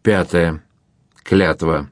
5. Клятва.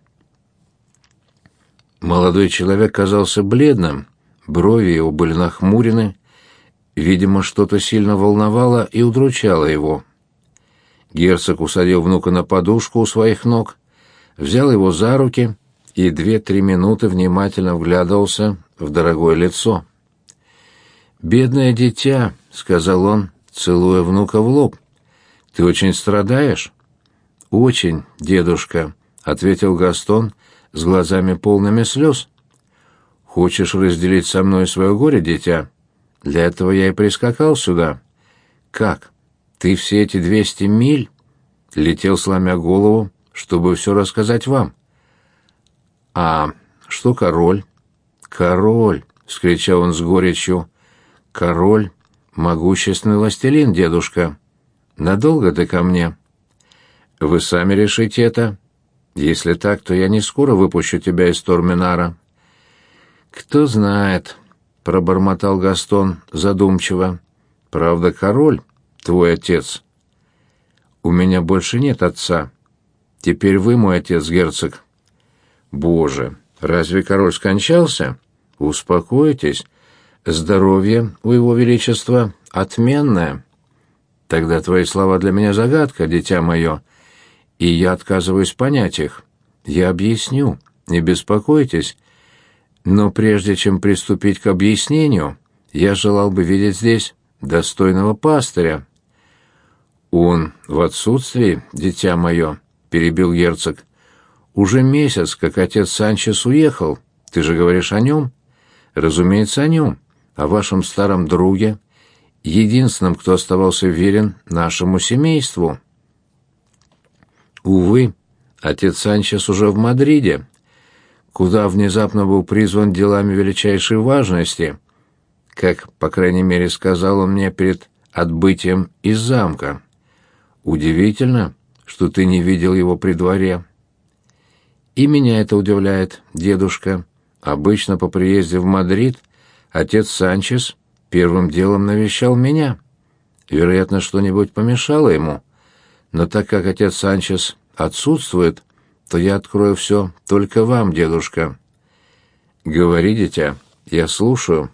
Молодой человек казался бледным, брови его были нахмурены. Видимо, что-то сильно волновало и удручало его. Герцог усадил внука на подушку у своих ног, взял его за руки и 2-3 минуты внимательно вглядывался в дорогое лицо. «Бедное дитя», — сказал он, целуя внука в лоб, — «ты очень страдаешь?» «Очень, дедушка», — ответил Гастон с глазами полными слез. «Хочешь разделить со мной свое горе, дитя? Для этого я и прискакал сюда». «Как? Ты все эти 200 миль?» Летел, сломя голову, чтобы все рассказать вам. «А что король?» «Король!» — вскричал он с горечью. «Король — могущественный властелин, дедушка. Надолго ты ко мне?» «Вы сами решите это. Если так, то я не скоро выпущу тебя из Торминара». «Кто знает», — пробормотал Гастон задумчиво. «Правда, король — твой отец?» «У меня больше нет отца. Теперь вы мой отец, герцог». «Боже, разве король скончался? Успокойтесь. Здоровье у его величества отменное». «Тогда твои слова для меня загадка, дитя мое, и я отказываюсь понять их. Я объясню, не беспокойтесь. Но прежде чем приступить к объяснению, я желал бы видеть здесь достойного пастыря». «Он в отсутствии, дитя мое», — перебил герцог. «Уже месяц, как отец Санчес уехал. Ты же говоришь о нем?» «Разумеется, о нем, о вашем старом друге, единственном, кто оставался верен нашему семейству». «Увы, отец Санчес уже в Мадриде, куда внезапно был призван делами величайшей важности, как, по крайней мере, сказал он мне перед отбытием из замка. Удивительно, что ты не видел его при дворе». «И меня это удивляет, дедушка. Обычно по приезде в Мадрид отец Санчес первым делом навещал меня. Вероятно, что-нибудь помешало ему. Но так как отец Санчес отсутствует, то я открою все только вам, дедушка». «Говори, дитя, я слушаю».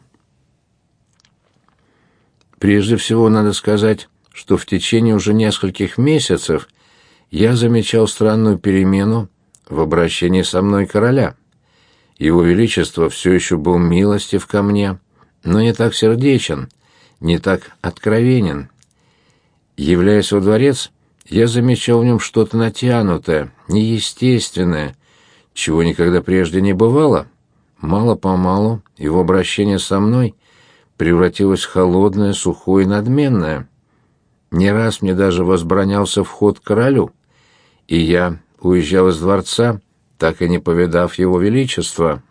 «Прежде всего надо сказать, что в течение уже нескольких месяцев я замечал странную перемену в обращении со мной короля. Его Величество все еще был милостив ко мне, но не так сердечен, не так откровенен. Являясь во дворец, я замечал в нем что-то натянутое, неестественное, чего никогда прежде не бывало. Мало-помалу его обращение со мной превратилось в холодное, сухое и надменное. Не раз мне даже возбранялся вход к королю, и я уезжал из дворца, так и не повидав его величества».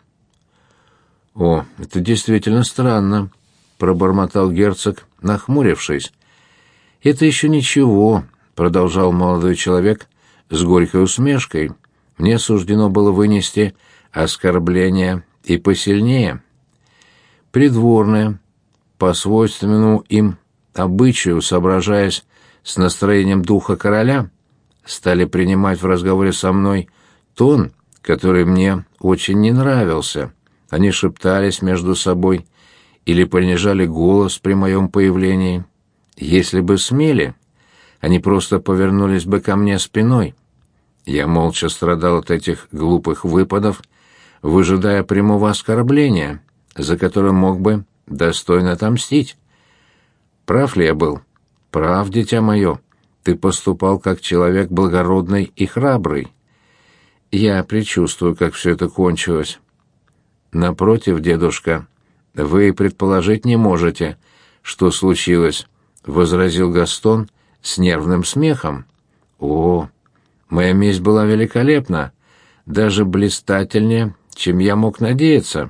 «О, это действительно странно», — пробормотал герцог, нахмурившись. «Это еще ничего», — продолжал молодой человек с горькой усмешкой. «Мне суждено было вынести оскорбление и посильнее. Придворные, по свойственному им обычаю, соображаясь с настроением духа короля, стали принимать в разговоре со мной тон, который мне очень не нравился. Они шептались между собой или понижали голос при моем появлении. Если бы смели, они просто повернулись бы ко мне спиной. Я молча страдал от этих глупых выпадов, выжидая прямого оскорбления, за которое мог бы достойно отомстить. Прав ли я был? Прав, дитя мое. Ты поступал как человек благородный и храбрый. Я предчувствую, как все это кончилось». «Напротив, дедушка, вы предположить не можете, что случилось», — возразил Гастон с нервным смехом. «О, моя месть была великолепна, даже блистательнее, чем я мог надеяться».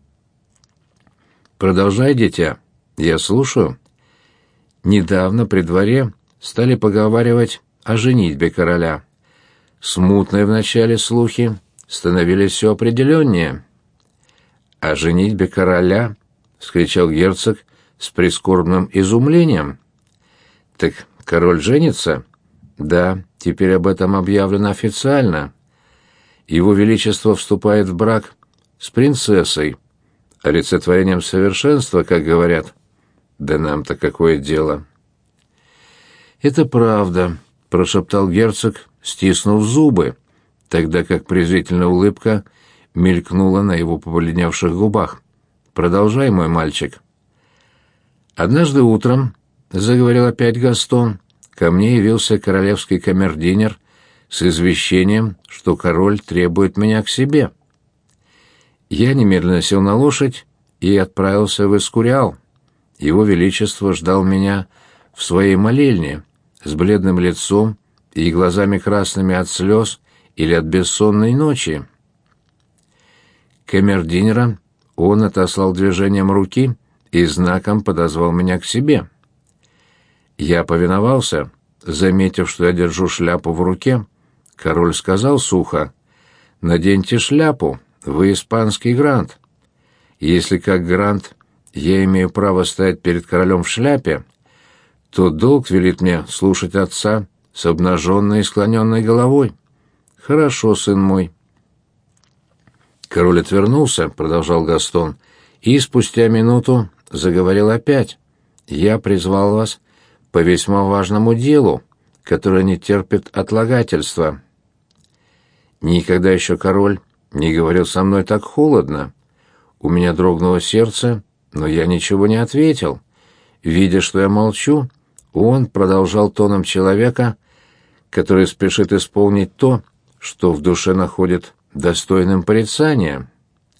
«Продолжай, дитя, я слушаю». «Недавно при дворе стали поговаривать о женитьбе короля. Смутные вначале слухи становились все определеннее». «О женитьбе короля?» — вскричал герцог с прискорбным изумлением. «Так король женится?» «Да, теперь об этом объявлено официально. Его Величество вступает в брак с принцессой, олицетворением совершенства, как говорят. Да нам-то какое дело?» «Это правда», — прошептал герцог, стиснув зубы, тогда как презрительная улыбка мелькнула на его побледневших губах. «Продолжай, мой мальчик». «Однажды утром, — заговорил опять Гастон, — ко мне явился королевский камердинер с извещением, что король требует меня к себе. Я немедленно сел на лошадь и отправился в Эскуриал. Его Величество ждал меня в своей молельне с бледным лицом и глазами красными от слез или от бессонной ночи. Камердинера он отослал движением руки и знаком подозвал меня к себе. Я повиновался, заметив, что я держу шляпу в руке. Король сказал сухо: «Наденьте шляпу, вы испанский грант. Если как грант я имею право стоять перед королем в шляпе, то долг велит мне слушать отца с обнаженной и склоненной головой. Хорошо, сын мой». Король отвернулся, продолжал Гастон, и спустя минуту заговорил опять. «Я призвал вас по весьма важному делу, которое не терпит отлагательства». Никогда еще король не говорил со мной так холодно. У меня дрогнуло сердце, но я ничего не ответил. Видя, что я молчу, он продолжал тоном человека, который спешит исполнить то, что в душе находит достойным порицания.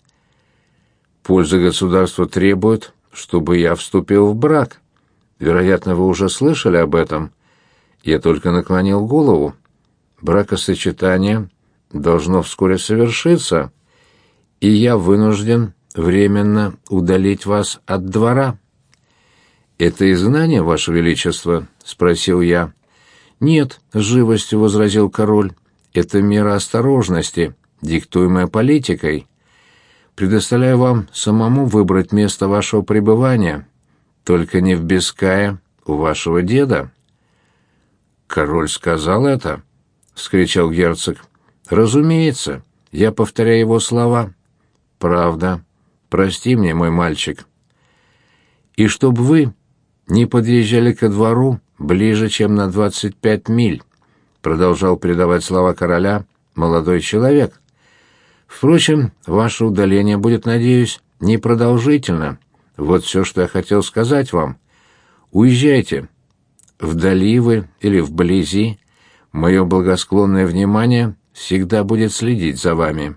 «Польза государства требует, чтобы я вступил в брак. Вероятно, вы уже слышали об этом». Я только наклонил голову. «Бракосочетание должно вскоре совершиться, и я вынужден временно удалить вас от двора». «Это изгнание, Ваше Величество?» — спросил я. «Нет», — с живостью возразил король, — «это мера осторожности, диктуемая политикой. Предоставляю вам самому выбрать место вашего пребывания, только не в Бискайе у вашего деда». «Король сказал это?» — вскричал герцог. «Разумеется, я повторяю его слова». «Правда. Прости мне, мой мальчик». «И чтоб вы не подъезжали ко двору ближе, чем на 25 миль», — продолжал передавать слова короля молодой человек. «Впрочем, ваше удаление будет, надеюсь, непродолжительно. Вот все, что я хотел сказать вам. Уезжайте. Вдали вы или вблизи, мое благосклонное внимание всегда будет следить за вами».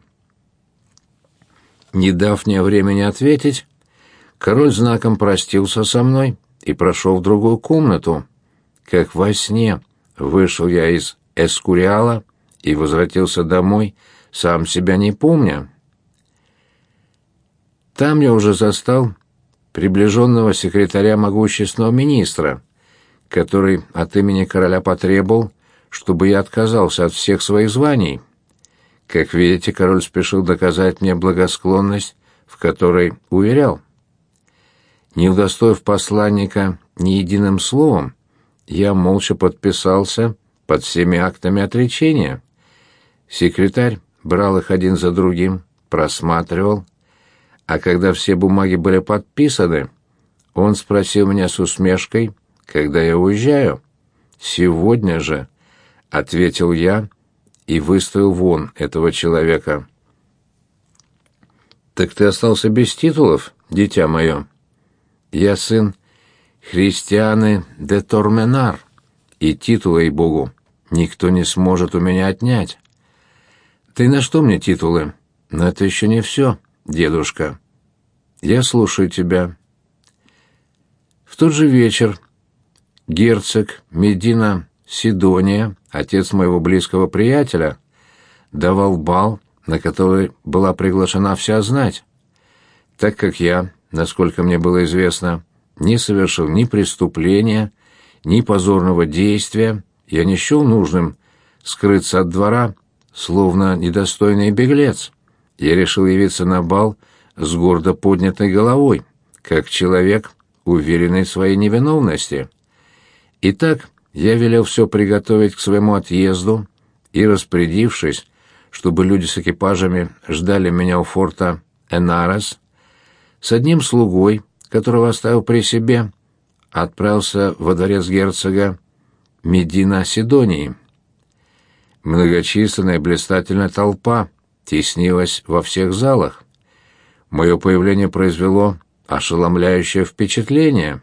Не дав мне времени ответить, король знаком простился со мной и прошел в другую комнату. Как во сне вышел я из Эскуриала и возвратился домой, сам себя не помня. Там я уже застал приближенного секретаря могущественного министра, который от имени короля потребовал, чтобы я отказался от всех своих званий. Как видите, король спешил доказать мне благосклонность, в которой уверял. Не удостоив посланника ни единым словом, я молча подписался под всеми актами отречения. Секретарь брал их один за другим, просматривал, а когда все бумаги были подписаны, он спросил меня с усмешкой, когда я уезжаю. «Сегодня же», — ответил я и выставил вон этого человека. «Так ты остался без титулов, дитя мое?» «Я сын Христианы де Торменар, и титула, ей-богу, никто не сможет у меня отнять». «Ты на что мне титулы? Но это еще не все, дедушка. Я слушаю тебя». В тот же вечер герцог Медина Сидония, отец моего близкого приятеля, давал бал, на который была приглашена вся знать. Так как я, насколько мне было известно, не совершил ни преступления, ни позорного действия, я не счел нужным скрыться от двора, словно недостойный беглец. Я решил явиться на бал с гордо поднятой головой, как человек, уверенный в своей невиновности. Итак, я велел все приготовить к своему отъезду и, распорядившись, чтобы люди с экипажами ждали меня у форта Энарес, с одним слугой, которого оставил при себе, отправился во дворец герцога Медина Сидонии. Многочисленная блистательная толпа теснилась во всех залах. Мое появление произвело ошеломляющее впечатление.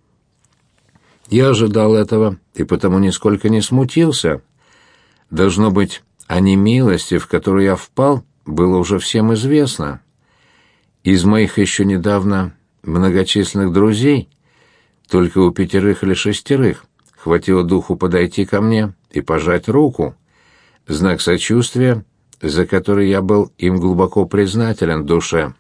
Я ожидал этого и потому нисколько не смутился. Должно быть, о немилости, в которую я впал, было уже всем известно. Из моих еще недавно многочисленных друзей только у 5 или 6 хватило духу подойти ко мне и пожать руку, знак сочувствия, за который я был им глубоко признателен в душе.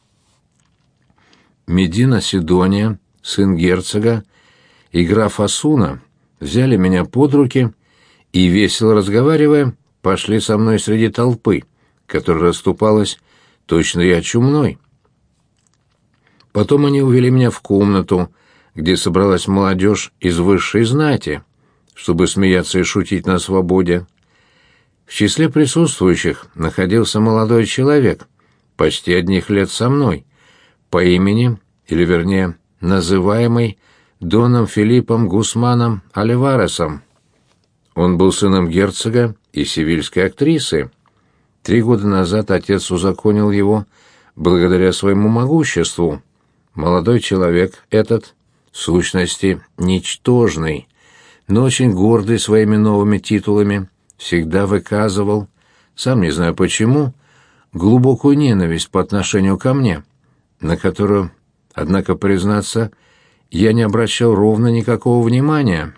Медина Сидония, сын герцога, и граф Асуна взяли меня под руки и, весело разговаривая, пошли со мной среди толпы, которая расступалась, точно я чумной. Потом они увели меня в комнату, где собралась молодежь из высшей знати, чтобы смеяться и шутить на свободе. В числе присутствующих находился молодой человек, почти одних лет со мной, по имени, или вернее, называемый Доном Филиппом Гусманом Оливаресом. Он был сыном герцога и севильской актрисы. 3 года назад отец узаконил его благодаря своему могуществу. Молодой человек этот, в сущности, ничтожный, но очень гордый своими новыми титулами, всегда выказывал, сам не знаю почему, глубокую ненависть по отношению ко мне, на которую, однако, признаться, я не обращал ровно никакого внимания.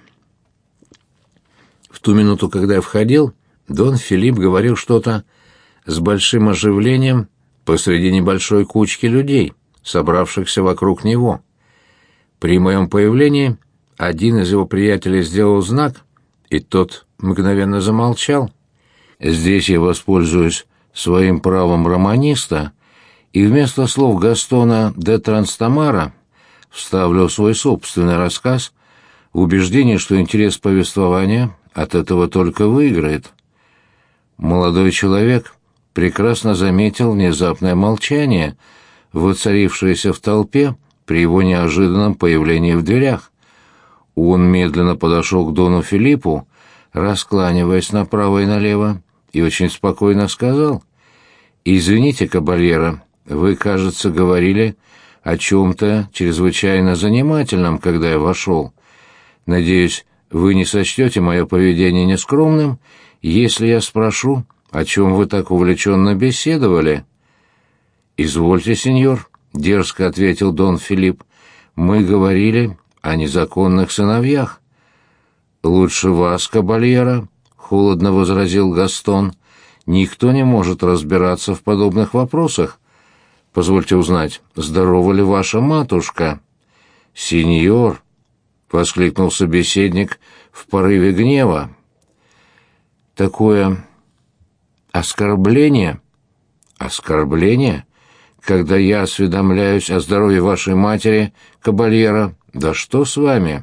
В ту минуту, когда я входил, Дон Филипп говорил что-то с большим оживлением посреди небольшой кучки людей, собравшихся вокруг него. При моем появлении один из его приятелей сделал знак, и тот мгновенно замолчал. Здесь я воспользуюсь своим правом романиста и вместо слов Гастона де Транстамара вставлю свой собственный рассказ в убеждении, что интерес повествования от этого только выиграет. Молодой человек прекрасно заметил внезапное молчание, воцарившееся в толпе при его неожиданном появлении в дверях. Он медленно подошел к Дону Филиппу, раскланиваясь направо и налево, и очень спокойно сказал: «Извините, кабальеро, вы, кажется, говорили о чем-то чрезвычайно занимательном, когда я вошел. Надеюсь, вы не сочтете мое поведение нескромным, если я спрошу, о чем вы так увлеченно беседовали?» «Извольте, сеньор», — дерзко ответил Дон Филипп, — «мы говорили о незаконных сыновьях». «Лучше вас, кабальеро», — холодно возразил Гастон, — «никто не может разбираться в подобных вопросах. Позвольте узнать, здорова ли ваша матушка?» «Сеньор», — воскликнул собеседник в порыве гнева, — «такое оскорбление». «Оскорбление? Когда я осведомляюсь о здоровье вашей матери, кабальеро, да что с вами?»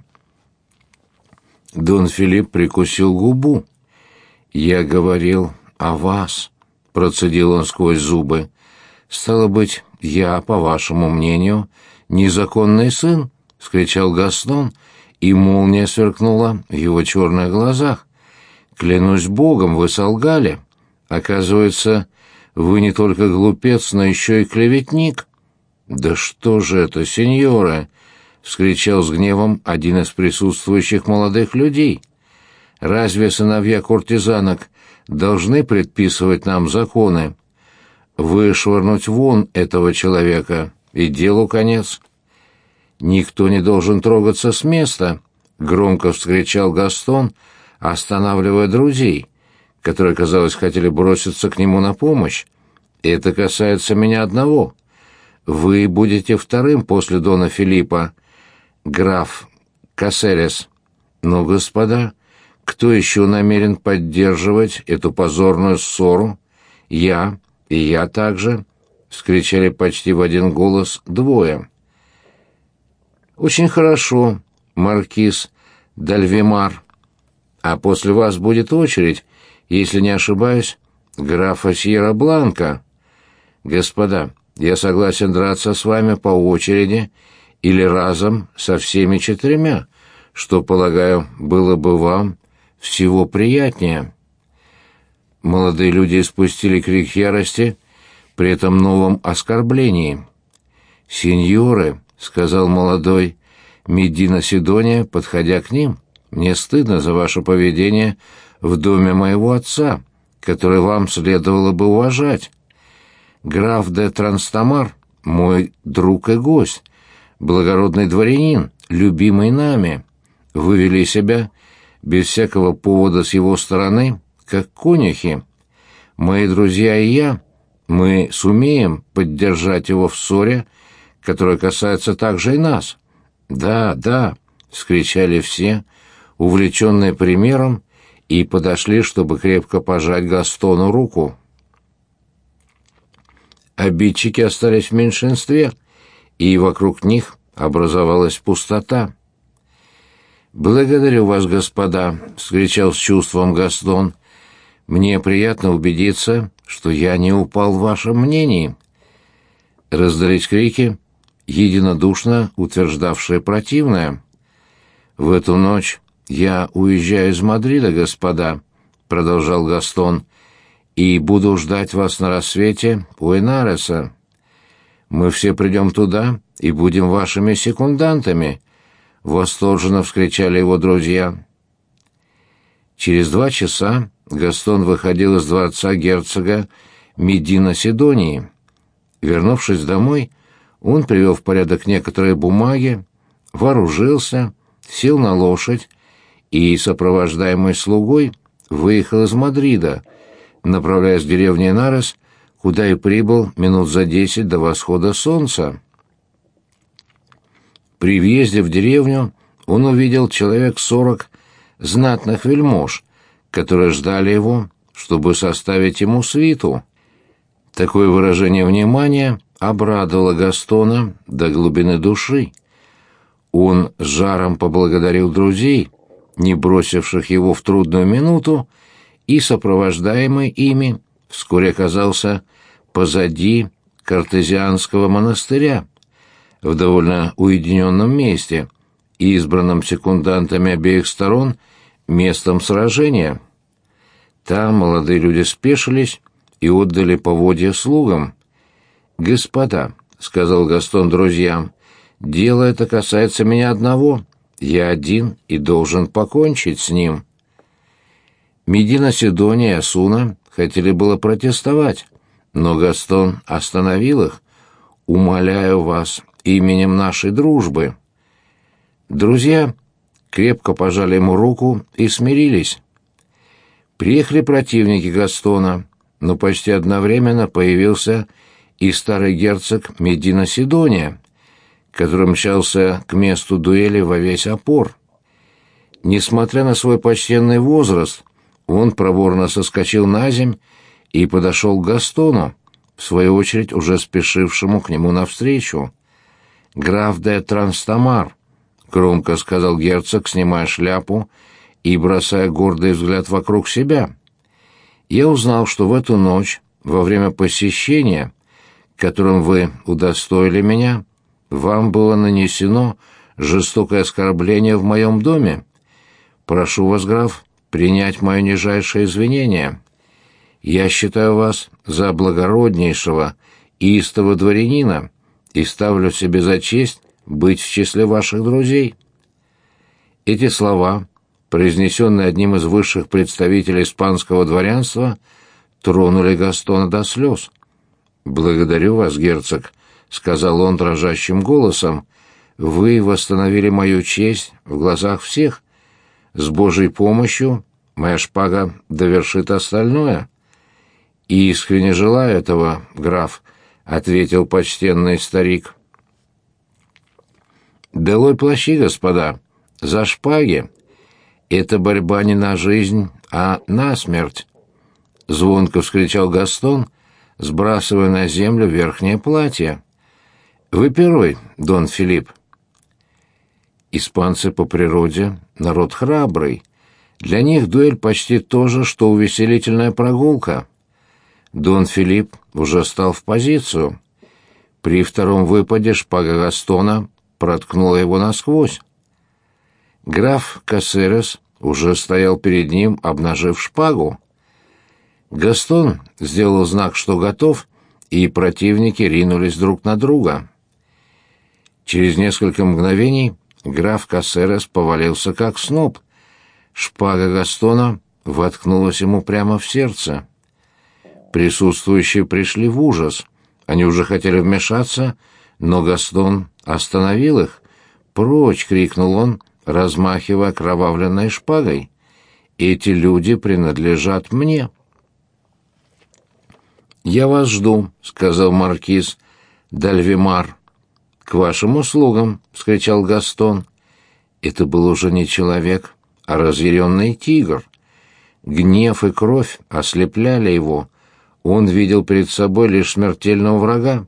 Дон Филипп прикусил губу. «Я говорил о вас», — процедил он сквозь зубы. «Стало быть, я, по вашему мнению, незаконный сын?» — вскричал Гастон, и молния сверкнула в его черных глазах. «Клянусь богом, вы солгали. Оказывается, вы не только глупец, но еще и клеветник». «Да что же это, сеньора!» — вскричал с гневом один из присутствующих молодых людей. «Разве сыновья куртизанок должны предписывать нам законы? Вышвырнуть вон этого человека, и делу конец». «Никто не должен трогаться с места», — громко вскричал Гастон, останавливая друзей, которые, казалось, хотели броситься к нему на помощь. «Это касается меня одного. Вы будете вторым после Дона Филиппа, граф Каселес. Но, господа, кто еще намерен поддерживать эту позорную ссору? Я, и я также», — вскричали почти в один голос двое. «Очень хорошо, маркиз Дальвемар», а после вас будет очередь, если не ошибаюсь, графа Сьерра-Бланка. Господа, я согласен драться с вами по очереди или разом со всеми 4, что, полагаю, было бы вам всего приятнее». Молодые люди испустили крик ярости при этом новом оскорблении. «Сеньоры», — сказал молодой Медина Сидония, подходя к ним, — «мне стыдно за ваше поведение в доме моего отца, который вам следовало бы уважать. Граф де Транстамар — мой друг и гость, благородный дворянин, любимый нами. Вы вели себя без всякого повода с его стороны, как конюхи. Мои друзья и я, мы сумеем поддержать его в ссоре, которая касается также и нас». «Да, да», — вскричали все, увлеченные примером, и подошли, чтобы крепко пожать Гастону руку. Обидчики остались в меньшинстве, и вокруг них образовалась пустота. «Благодарю вас, господа», — вскричал с чувством Гастон. «Мне приятно убедиться, что я не упал в вашем мнении». Раздались крики, единодушно утверждавшие противное. «В эту ночь я уезжаю из Мадрида, господа», — продолжал Гастон, — «и буду ждать вас на рассвете у Энареса. Мы все придем туда и будем вашими секундантами», — восторженно вскричали его друзья. Через 2 часа Гастон выходил из дворца герцога Медина Сидонии. Вернувшись домой, он привел в порядок некоторые бумаги, вооружился, сел на лошадь и, сопровождаемый слугой, выехал из Мадрида, направляясь в деревню Энарес, куда и прибыл минут за 10 до восхода солнца. При въезде в деревню он увидел человек 40 знатных вельмож, которые ждали его, чтобы составить ему свиту. Такое выражение внимания обрадовало Гастона до глубины души. Он с жаром поблагодарил друзей, не бросивших его в трудную минуту, и, сопровождаемый ими, вскоре оказался позади Картезианского монастыря, в довольно уединенном месте, избранном секундантами обеих сторон местом сражения. Там молодые люди спешились и отдали поводья слугам. «Господа», — сказал Гастон друзьям, — «дело это касается меня одного. Я один и должен покончить с ним». Медина Сидония и Осуна хотели было протестовать, но Гастон остановил их. «Умоляю вас именем нашей дружбы». Друзья крепко пожали ему руку и смирились. Приехали противники Гастона, но почти одновременно появился и старый герцог Медина Сидония, который мчался к месту дуэли во весь опор. Несмотря на свой почтенный возраст, он проворно соскочил на земь и подошел к Гастону, в свою очередь уже спешившему к нему навстречу. «Граф де Транстамар», — громко сказал герцог, снимая шляпу и бросая гордый взгляд вокруг себя. «Я узнал, что в эту ночь, во время посещения, которым вы удостоили меня, вам было нанесено жестокое оскорбление в моем доме. Прошу вас, граф, принять мое нижайшее извинение. Я считаю вас за благороднейшего и истого дворянина и ставлю себе за честь быть в числе ваших друзей». Эти слова, произнесенные одним из высших представителей испанского дворянства, тронули Гастона до слез. «Благодарю вас, герцог», — сказал он дрожащим голосом. «Вы восстановили мою честь в глазах всех. С Божьей помощью моя шпага довершит остальное». «И искренне желаю этого, граф», — ответил почтенный старик. «Долой плащи, господа! За шпаги! Это борьба не на жизнь, а на смерть!» Звонко вскричал Гастон, сбрасывая на землю верхнее платье. «Вы первый, Дон Филипп». Испанцы по природе народ храбрый. Для них дуэль почти то же, что увеселительная прогулка. Дон Филипп уже стал в позицию. При втором выпаде шпага Гастона проткнула его насквозь. Граф Кассерес уже стоял перед ним, обнажив шпагу. Гастон сделал знак, что готов, и противники ринулись друг на друга. Через несколько мгновений граф Кассерес повалился как сноп. Шпага Гастона воткнулась ему прямо в сердце. Присутствующие пришли в ужас. Они уже хотели вмешаться, но Гастон остановил их. «Прочь!» — крикнул он, размахивая окровавленной шпагой. «Эти люди принадлежат мне». «Я вас жду», — сказал маркиз Д'Альвемар. «К вашим услугам», — вскричал Гастон. Это был уже не человек, а разъяренный тигр. Гнев и кровь ослепляли его. Он видел перед собой лишь смертельного врага.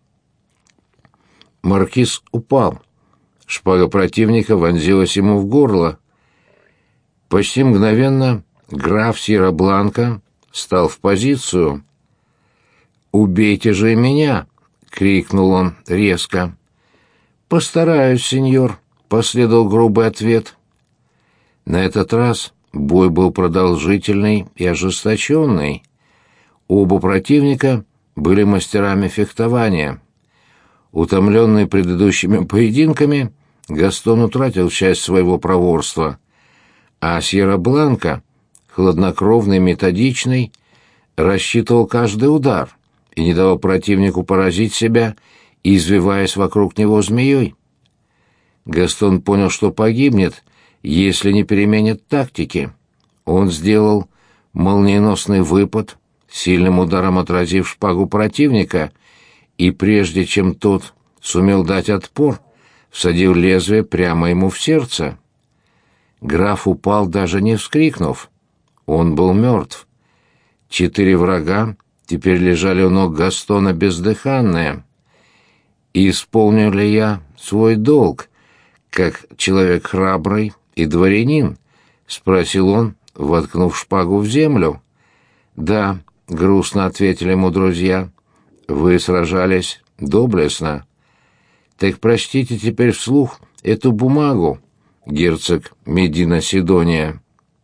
Маркиз упал. Шпага противника вонзилась ему в горло. Почти мгновенно граф Сьерра-Бланка стал в позицию. «Убейте же и меня!» — крикнул он резко. «Постараюсь, сеньор», — последовал грубый ответ. На этот раз бой был продолжительный и ожесточенный. Оба противника были мастерами фехтования. Утомленный предыдущими поединками, Гастон утратил часть своего проворства, а Сьерра-Бланка, хладнокровный, методичный, рассчитывал каждый удар и не давал противнику поразить себя, извиваясь вокруг него змеей. Гастон понял, что погибнет, если не переменит тактики. Он сделал молниеносный выпад, сильным ударом отразив шпагу противника, и прежде чем тот сумел дать отпор, всадил лезвие прямо ему в сердце. Граф упал, даже не вскрикнув. Он был мертв. 4 врага теперь лежали у ног Гастона бездыханные. «Исполнил ли я свой долг, как человек храбрый и дворянин?» — спросил он, воткнув шпагу в землю. «Да», — грустно ответили ему друзья, — «вы сражались доблестно». «Так прочтите теперь вслух эту бумагу, герцог Медина Сидония».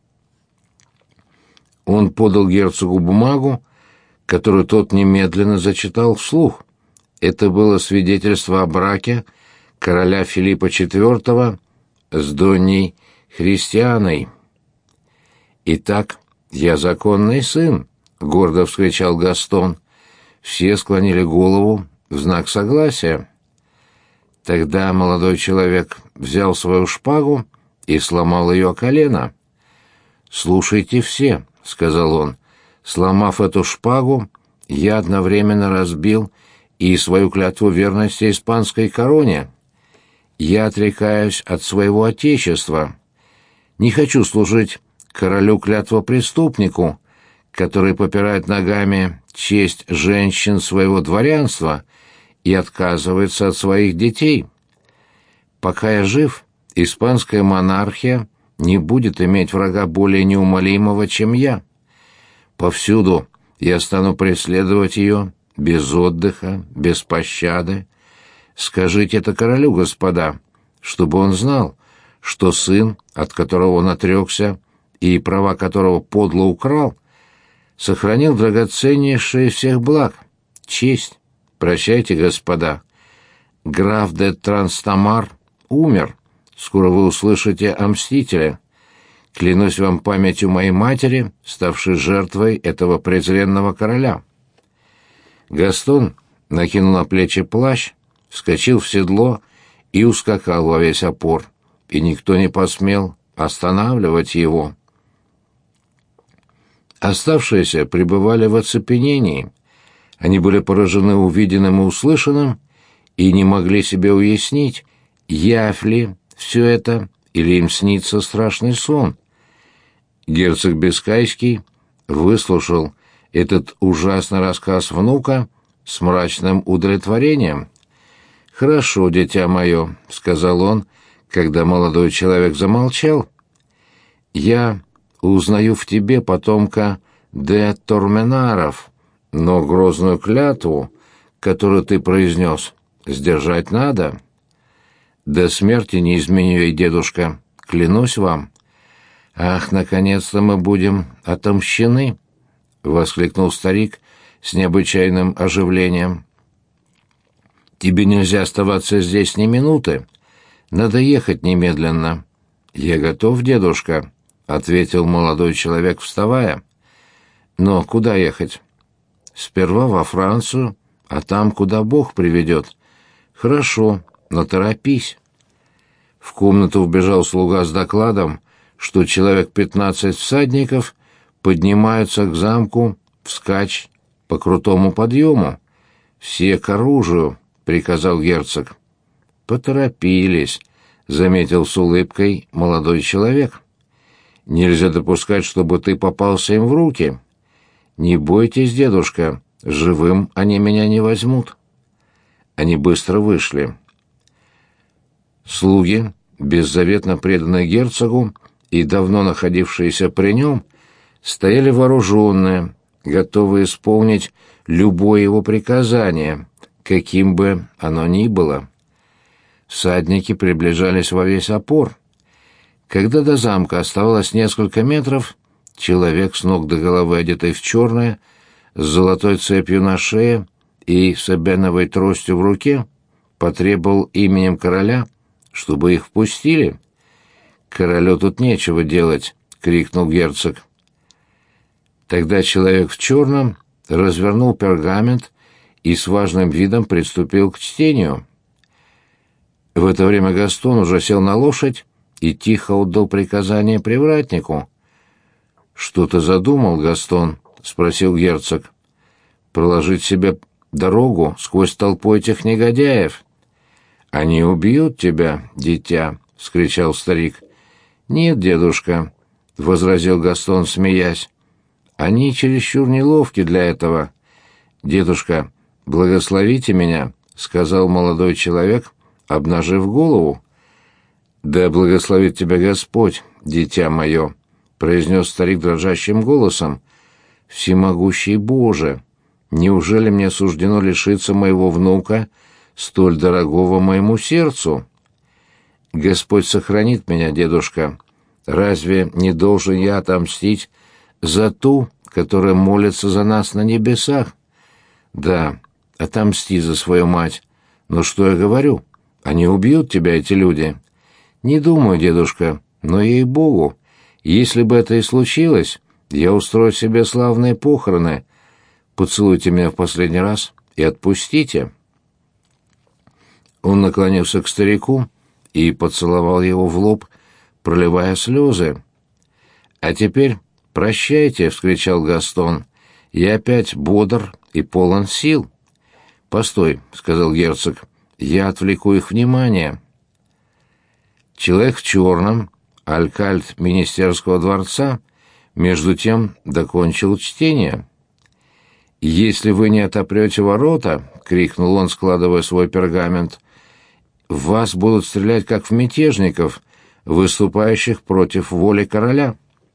Он подал герцогу бумагу, которую тот немедленно зачитал вслух. Это было свидетельство о браке короля Филиппа IV с Донней Христианой. «Итак, я законный сын», — гордо вскричал Гастон. Все склонили голову в знак согласия. Тогда молодой человек взял свою шпагу и сломал ее о колено. «Слушайте все», — сказал он, — «сломав эту шпагу, я одновременно разбил и свою клятву верности испанской короне. Я отрекаюсь от своего отечества. Не хочу служить королю-клятвопреступнику, который попирает ногами честь женщин своего дворянства и отказывается от своих детей. Пока я жив, испанская монархия не будет иметь врага более неумолимого, чем я. Повсюду я стану преследовать ее без отдыха, без пощады. Скажите это королю, господа, чтобы он знал, что сын, от которого он отрекся и права которого подло украл, сохранил драгоценнейшее из всех благ — честь. Прощайте, господа. Граф де Транстамар умер. Скоро вы услышите о мстителе. Клянусь вам памятью моей матери, ставшей жертвой этого презренного короля». Гастон накинул на плечи плащ, вскочил в седло и ускакал во весь опор, и никто не посмел останавливать его. Оставшиеся пребывали в оцепенении. Они были поражены увиденным и услышанным и не могли себе уяснить, явь ли все это или им снится страшный сон. Герцог Бискайский выслушал этот ужасный рассказ внука с мрачным удовлетворением. «Хорошо, дитя мое», — сказал он, когда молодой человек замолчал. «Я узнаю в тебе потомка де Торменаров, но грозную клятву, которую ты произнес, сдержать надо. До смерти не изменю ей, дедушка, клянусь вам. Ах, наконец-то мы будем отомщены, — воскликнул старик с необычайным оживлением. Тебе нельзя оставаться здесь ни минуты. Надо ехать немедленно. Я готов, дедушка, — ответил молодой человек, вставая. Но куда ехать? Сперва во Францию, а там, куда Бог приведет. Хорошо, но торопись. В комнату вбежал слуга с докладом, что человек 15 всадников поднимаются к замку вскачь по крутому подъему. Все к оружию, — приказал герцог. Поторопились, — заметил с улыбкой молодой человек. Нельзя допускать, чтобы ты попался им в руки. Не бойтесь, дедушка, живым они меня не возьмут. Они быстро вышли. Слуги, беззаветно преданные герцогу и давно находившиеся при нем, стояли вооруженные, готовые исполнить любое его приказание, каким бы оно ни было. Всадники приближались во весь опор. Когда до замка оставалось несколько метров, человек с ног до головы, одетый в черное, с золотой цепью на шее и с эбеновой тростью в руке, потребовал именем короля, чтобы их впустили. «Королю тут нечего делать», — крикнул герцог. Тогда человек в черном развернул пергамент и с важным видом приступил к чтению. В это время Гастон уже сел на лошадь и тихо отдал приказание привратнику. «Что ты задумал, Гастон?» — спросил герцог. «Проложить себе дорогу сквозь толпу этих негодяев». «Они убьют тебя, дитя!» — вскричал старик. «Нет, дедушка», — возразил Гастон, смеясь. «Они чересчур неловки для этого». «Дедушка, благословите меня», — сказал молодой человек, обнажив голову. «Да благословит тебя Господь, дитя мое», — произнес старик дрожащим голосом. «Всемогущий Боже, неужели мне суждено лишиться моего внука, столь дорогого моему сердцу? Господь сохранит меня, дедушка. Разве не должен я отомстить за ту, которая молится за нас на небесах? Да, отомсти за свою мать. Но что я говорю? Они убьют тебя, эти люди. Не думаю, дедушка, но, ей-богу, если бы это и случилось, я устрою себе славные похороны. Поцелуйте меня в последний раз и отпустите». Он наклонился к старику и поцеловал его в лоб, проливая слезы. «А теперь прощайте», — вскричал Гастон. «Я опять бодр и полон сил». «Постой», — сказал герцог, — «я отвлеку их внимание». Человек в черном, алькальд министерского дворца, между тем докончил чтение. «Если вы не отопрете ворота», — крикнул он, складывая свой пергамент, — «в вас будут стрелять, как в мятежников, выступающих против воли короля».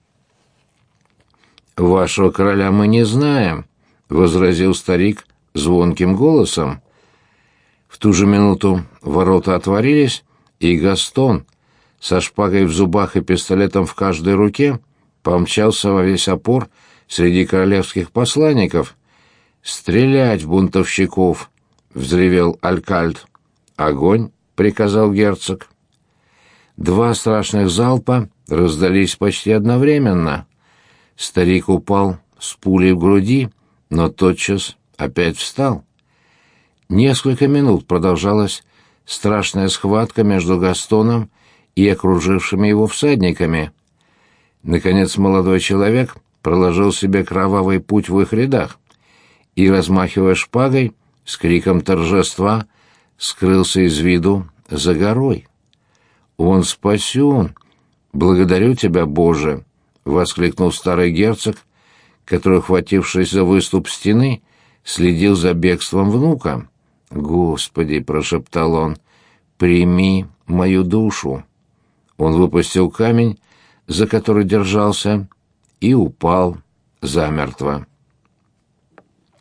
«Вашего короля мы не знаем», — возразил старик звонким голосом. В ту же минуту ворота отворились, и Гастон, со шпагой в зубах и пистолетом в каждой руке, помчался во весь опор среди королевских посланников. «Стрелять в бунтовщиков!» — взревел алькальд. «Огонь!» — приказал герцог. Два страшных залпа раздались почти одновременно. Старик упал с пулей в груди, но тотчас опять встал. Несколько минут продолжалась страшная схватка между Гастоном и окружившими его всадниками. Наконец молодой человек проложил себе кровавый путь в их рядах и, размахивая шпагой, с криком торжества скрылся из виду за горой. «Он спасен! Благодарю тебя, Боже!» — воскликнул старый герцог, который, хватившись за выступ стены, следил за бегством внука. «Господи!» — прошептал он. «Прими мою душу!» Он выпустил камень, за который держался, и упал замертво.